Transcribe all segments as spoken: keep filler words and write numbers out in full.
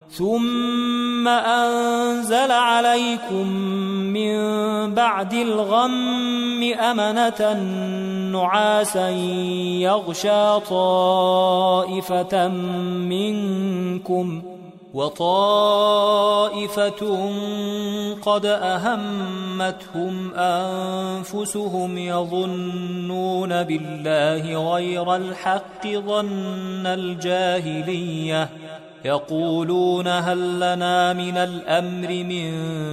ثم أنزل عليكم من بعد الغم أمنة نعاسا يغشى طائفة منكم وطائفة قد أهمتهم أنفسهم يظنون بالله غير الحق ظن الجاهلية يقولون هل لنا من الأمر من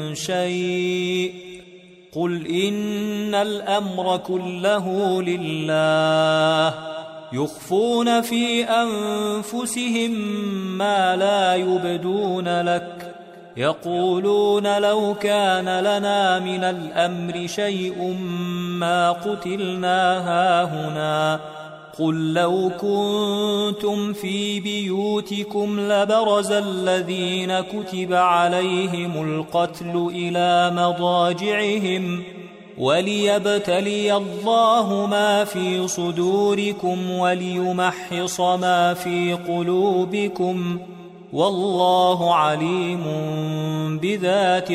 شيء قل إن الأمر كله لله يخفون في أنفسهم ما لا يبدون لك يقولون لو كان لنا من الأمر شيء ما قتلنا هاهنا قل لو كنتم في بيوتكم لبرز الذين كتب عليهم القتل إلى مضاجعهم وليبتلي الله ما في صدوركم وليمحص ما في قلوبكم والله عليم بذات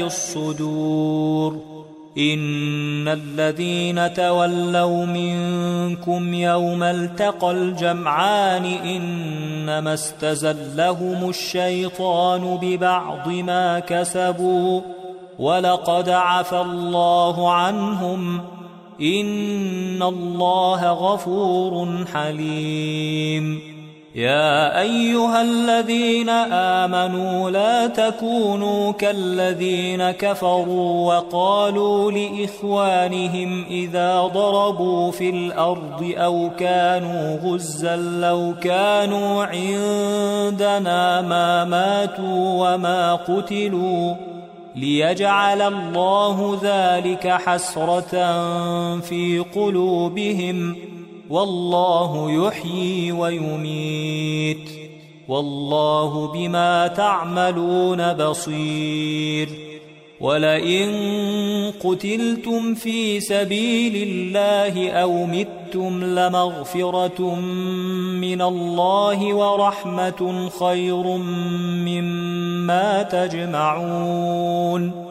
الصدور إن الذين تولوا منكم يوم التقى الجمعان إنما استزلهم الشيطان ببعض ما كسبوا ولقد عفى الله عنهم إن الله غفور حليم يا أيها الذين آمنوا لا تكونوا كالذين كفروا وقالوا لإخوانهم إذا ضربوا في الأرض أو كانوا غزا لو كانوا عندنا ما ماتوا وما قتلوا ليجعل الله ذلك حسرة في قلوبهم والله يحيي ويميت والله بما تعملون بصير ولئن قتلتم في سبيل الله أو متم لمغفرة من الله ورحمة خير مما تجمعون